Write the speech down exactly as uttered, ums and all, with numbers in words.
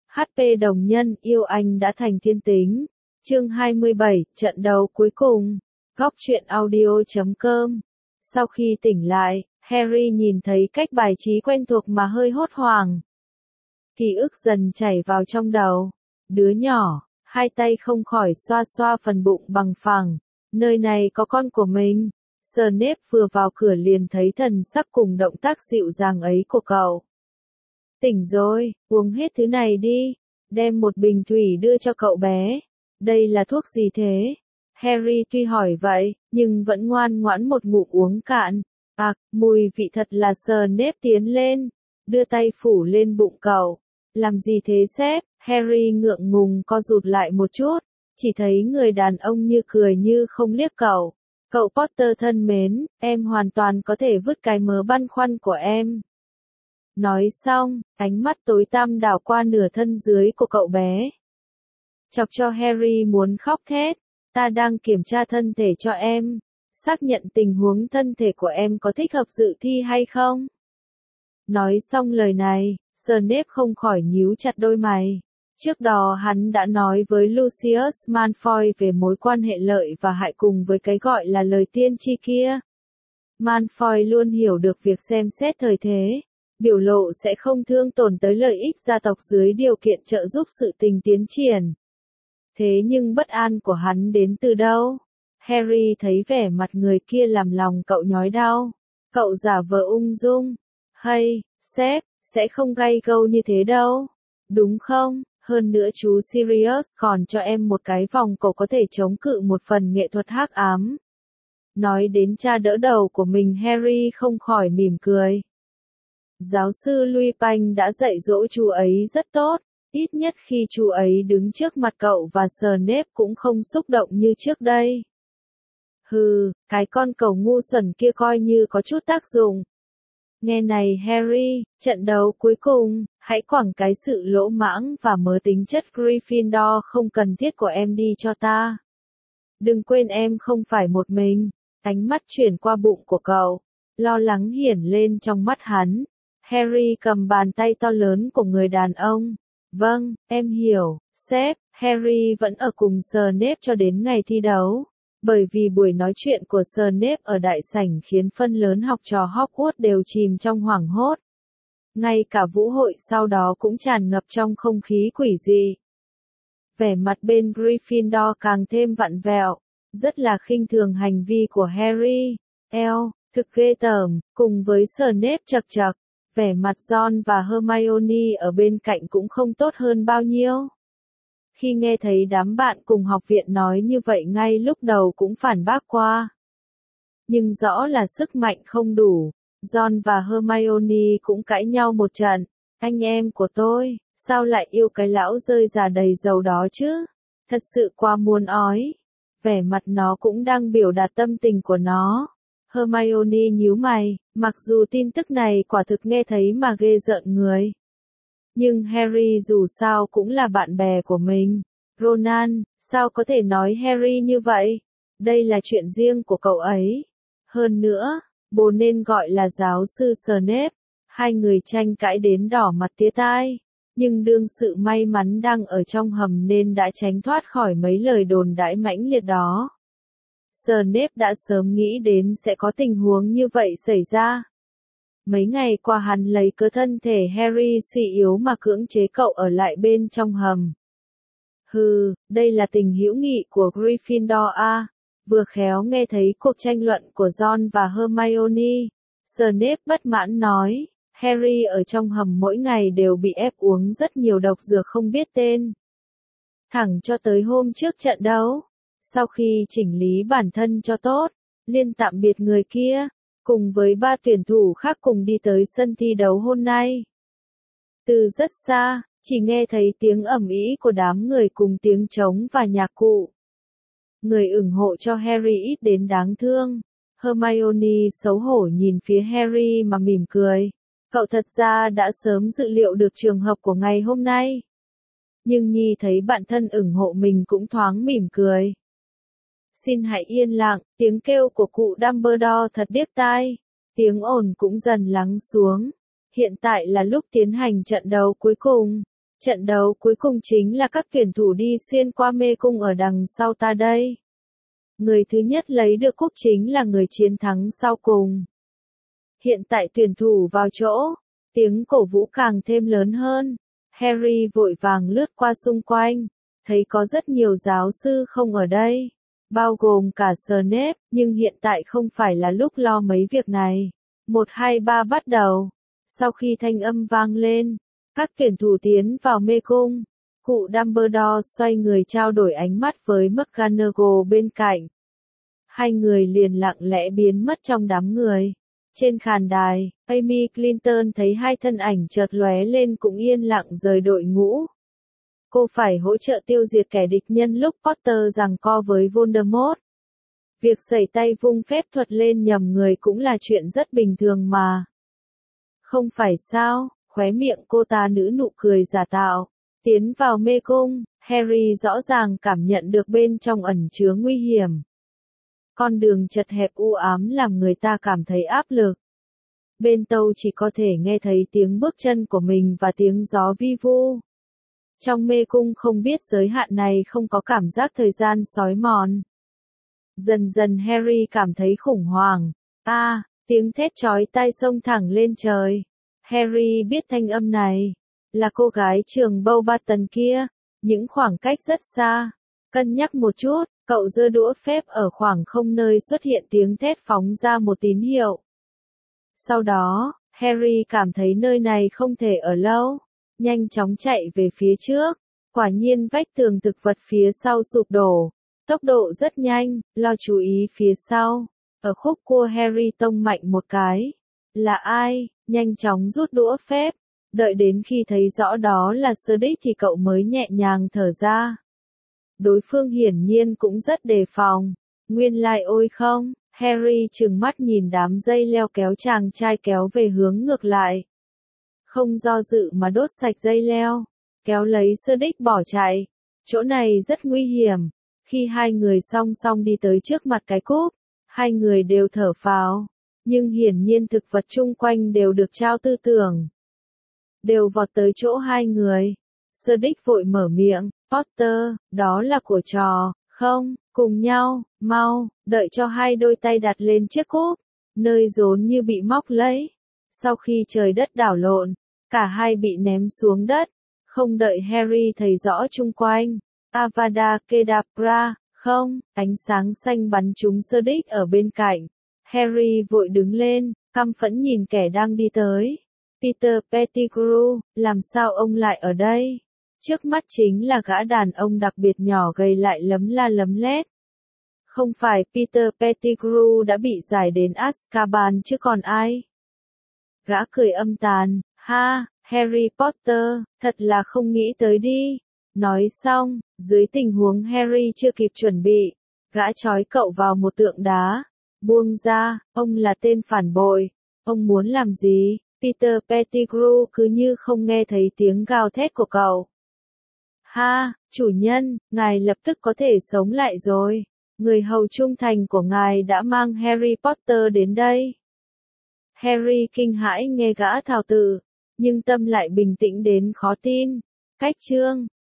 hát pê đồng nhân, yêu anh đã thành thiên tính. Chương hai mươi bảy, trận đấu cuối cùng. Góc truyện audio chấm com. Sau khi tỉnh lại, Harry nhìn thấy cách bài trí quen thuộc mà hơi hốt hoảng. Ký ức dần chảy vào trong đầu. Đứa nhỏ, hai tay không khỏi xoa xoa phần bụng bằng phẳng. Nơi này có con của mình. Snape vừa vào cửa liền thấy thần sắc cùng động tác dịu dàng ấy của cậu. Tỉnh rồi, uống hết thứ này đi. Đem một bình thủy đưa cho cậu bé. Đây là thuốc gì thế? Harry tuy hỏi vậy, nhưng vẫn ngoan ngoãn một ngụm uống cạn. À, mùi vị thật là. Snape tiến lên, đưa tay phủ lên bụng cậu. Làm gì thế sếp? Harry ngượng ngùng co rụt lại một chút, chỉ thấy người đàn ông như cười như không liếc cậu. Cậu Potter thân mến, em hoàn toàn có thể vứt cái mớ băn khoăn của em. Nói xong, ánh mắt tối tăm đảo qua nửa thân dưới của cậu bé. Chọc cho Harry muốn khóc thét. Ta đang kiểm tra thân thể cho em. Xác nhận tình huống thân thể của em có thích hợp dự thi hay không. Nói xong lời này, Snape không khỏi nhíu chặt đôi mày. Trước đó hắn đã nói với Lucius Malfoy về mối quan hệ lợi và hại cùng với cái gọi là lời tiên tri kia. Malfoy luôn hiểu được việc xem xét thời thế, biểu lộ sẽ không thương tổn tới lợi ích gia tộc dưới điều kiện trợ giúp sự tình tiến triển. Thế nhưng bất an của hắn đến từ đâu? Harry thấy vẻ mặt người kia làm lòng cậu nhói đau. Cậu giả vờ ung dung. Hay, sếp, sẽ không gay gâu như thế đâu. Đúng không? Hơn nữa chú Sirius còn cho em một cái vòng cổ có thể chống cự một phần nghệ thuật hắc ám. Nói đến cha đỡ đầu của mình, Harry không khỏi mỉm cười. Giáo sư Lupin đã dạy dỗ chú ấy rất tốt. Ít nhất khi chú ấy đứng trước mặt cậu và Snape cũng không xúc động như trước đây. Hừ, cái con cẩu ngu xuẩn kia coi như có chút tác dụng. Nghe này Harry, trận đấu cuối cùng, hãy quẳng cái sự lỗ mãng và mớ tính chất Gryffindor không cần thiết của em đi cho ta. Đừng quên em không phải một mình. Ánh mắt chuyển qua bụng của cậu. Lo lắng hiển lên trong mắt hắn. Harry cầm bàn tay to lớn của người đàn ông. Vâng, em hiểu, sếp. Harry vẫn ở cùng Snape cho đến ngày thi đấu. Bởi vì buổi nói chuyện của Snape ở đại sảnh khiến phân lớn học trò Hogwarts đều chìm trong hoảng hốt. Ngay cả vũ hội sau đó cũng tràn ngập trong không khí quỷ dị. Vẻ mặt bên Gryffindor càng thêm vặn vẹo, rất là khinh thường hành vi của Harry. Eo, thực ghê tởm, cùng với Snape chật chật. Vẻ mặt Ron và Hermione ở bên cạnh cũng không tốt hơn bao nhiêu. Khi nghe thấy đám bạn cùng học viện nói như vậy ngay lúc đầu cũng phản bác qua. Nhưng rõ là sức mạnh không đủ. Ron và Hermione cũng cãi nhau một trận. Anh em của tôi, sao lại yêu cái lão rơi già đầy dầu đó chứ? Thật sự quá muốn ói. Vẻ mặt nó cũng đang biểu đạt tâm tình của nó. Hermione nhíu mày, mặc dù tin tức này quả thực nghe thấy mà ghê rợn người. Nhưng Harry dù sao cũng là bạn bè của mình. Ronan, sao có thể nói Harry như vậy? Đây là chuyện riêng của cậu ấy. Hơn nữa, bố nên gọi là giáo sư Snape. Hai người tranh cãi đến đỏ mặt tía tai. Nhưng đương sự may mắn đang ở trong hầm nên đã tránh thoát khỏi mấy lời đồn đãi mãnh liệt đó. Snape đã sớm nghĩ đến sẽ có tình huống như vậy xảy ra. Mấy ngày qua hắn lấy cớ thân thể Harry suy yếu mà cưỡng chế cậu ở lại bên trong hầm. Hừ, đây là tình hữu nghị của Gryffindor à. Vừa khéo nghe thấy cuộc tranh luận của Ron và Hermione. Snape bất mãn nói, Harry ở trong hầm mỗi ngày đều bị ép uống rất nhiều độc dược không biết tên. Thẳng cho tới hôm trước trận đấu. Sau khi chỉnh lý bản thân cho tốt, Liên tạm biệt người kia, cùng với ba tuyển thủ khác cùng đi tới sân thi đấu hôm nay. Từ rất xa, chỉ nghe thấy tiếng ầm ĩ của đám người cùng tiếng trống và nhạc cụ. Người ủng hộ cho Harry ít đến đáng thương. Hermione xấu hổ nhìn phía Harry mà mỉm cười. Cậu thật ra đã sớm dự liệu được trường hợp của ngày hôm nay. Nhưng Nhi thấy bạn thân ủng hộ mình cũng thoáng mỉm cười. Xin hãy yên lặng, tiếng kêu của cụ Dumbledore thật điếc tai. Tiếng ồn cũng dần lắng xuống. Hiện tại là lúc tiến hành trận đấu cuối cùng. Trận đấu cuối cùng chính là các tuyển thủ đi xuyên qua mê cung ở đằng sau ta đây. Người thứ nhất lấy được cúp chính là người chiến thắng sau cùng. Hiện tại tuyển thủ vào chỗ, tiếng cổ vũ càng thêm lớn hơn. Harry vội vàng lướt qua xung quanh, thấy có rất nhiều giáo sư không ở đây, bao gồm cả Snape, nhưng hiện tại không phải là lúc lo mấy việc này. Một hai ba bắt đầu. Sau khi thanh âm vang lên, các tuyển thủ tiến vào mê cung. Cụ Dumbledore xoay người trao đổi ánh mắt với McGonagall bên cạnh. Hai người liền lặng lẽ biến mất trong đám người. Trên khán đài, Amy Clinton thấy hai thân ảnh chợt lóe lên cũng yên lặng rời đội ngũ. Cô phải hỗ trợ tiêu diệt kẻ địch nhân lúc Potter giằng co với Voldemort. Việc giở tay vung phép thuật lên nhầm người cũng là chuyện rất bình thường mà. Không phải sao, khóe miệng cô ta nở nụ cười giả tạo. Tiến vào mê cung, Harry rõ ràng cảm nhận được bên trong ẩn chứa nguy hiểm. Con đường chật hẹp u ám làm người ta cảm thấy áp lực. Bên tâu chỉ có thể nghe thấy tiếng bước chân của mình và tiếng gió vi vu. Trong mê cung không biết giới hạn này không có cảm giác thời gian xói mòn. Dần dần Harry cảm thấy khủng hoảng. A, à, tiếng thét chói tai xông thẳng lên trời. Harry biết thanh âm này. Là cô gái trường Beauxbaton kia. Những khoảng cách rất xa. Cân nhắc một chút, cậu giơ đũa phép ở khoảng không nơi xuất hiện tiếng thét phóng ra một tín hiệu. Sau đó, Harry cảm thấy nơi này không thể ở lâu. Nhanh chóng chạy về phía trước. Quả nhiên vách tường thực vật phía sau sụp đổ. Tốc độ rất nhanh, lo chú ý phía sau. Ở khúc cua Harry tông mạnh một cái. Là ai? Nhanh chóng rút đũa phép. Đợi đến khi thấy rõ đó là Cedric thì cậu mới nhẹ nhàng thở ra. Đối phương hiển nhiên cũng rất đề phòng. Nguyên lai ôi không, Harry trừng mắt nhìn đám dây leo kéo chàng trai kéo về hướng ngược lại. Không do dự mà đốt sạch dây leo, kéo lấy Cedric bỏ chạy. Chỗ này rất nguy hiểm. Khi hai người song song đi tới trước mặt cái cúp, hai người đều thở phào. Nhưng hiển nhiên thực vật chung quanh đều được trao tư tưởng. Đều vọt tới chỗ hai người. Cedric vội mở miệng, Potter, đó là của trò, không, cùng nhau, mau, đợi cho hai đôi tay đặt lên chiếc cúp, nơi rốn như bị móc lấy. Sau khi trời đất đảo lộn, cả hai bị ném xuống đất, không đợi Harry thấy rõ chung quanh. Avada Kedavra, không, ánh sáng xanh bắn trúng Cedric ở bên cạnh. Harry vội đứng lên, căm phẫn nhìn kẻ đang đi tới. Peter Pettigrew, làm sao ông lại ở đây? Trước mắt chính là gã đàn ông đặc biệt nhỏ gầy lại lấm la lấm lét. Không phải Peter Pettigrew đã bị giải đến Azkaban chứ còn ai? Gã cười âm tàn, ha, Harry Potter, thật là không nghĩ tới đi. Nói xong, dưới tình huống Harry chưa kịp chuẩn bị, gã trói cậu vào một tượng đá. Buông ra, ông là tên phản bội. Ông muốn làm gì? Peter Pettigrew cứ như không nghe thấy tiếng gào thét của cậu. Ha, chủ nhân, ngài lập tức có thể sống lại rồi. Người hầu trung thành của ngài đã mang Harry Potter đến đây. Harry kinh hãi nghe gã thào tự, nhưng tâm lại bình tĩnh đến khó tin. Cách chương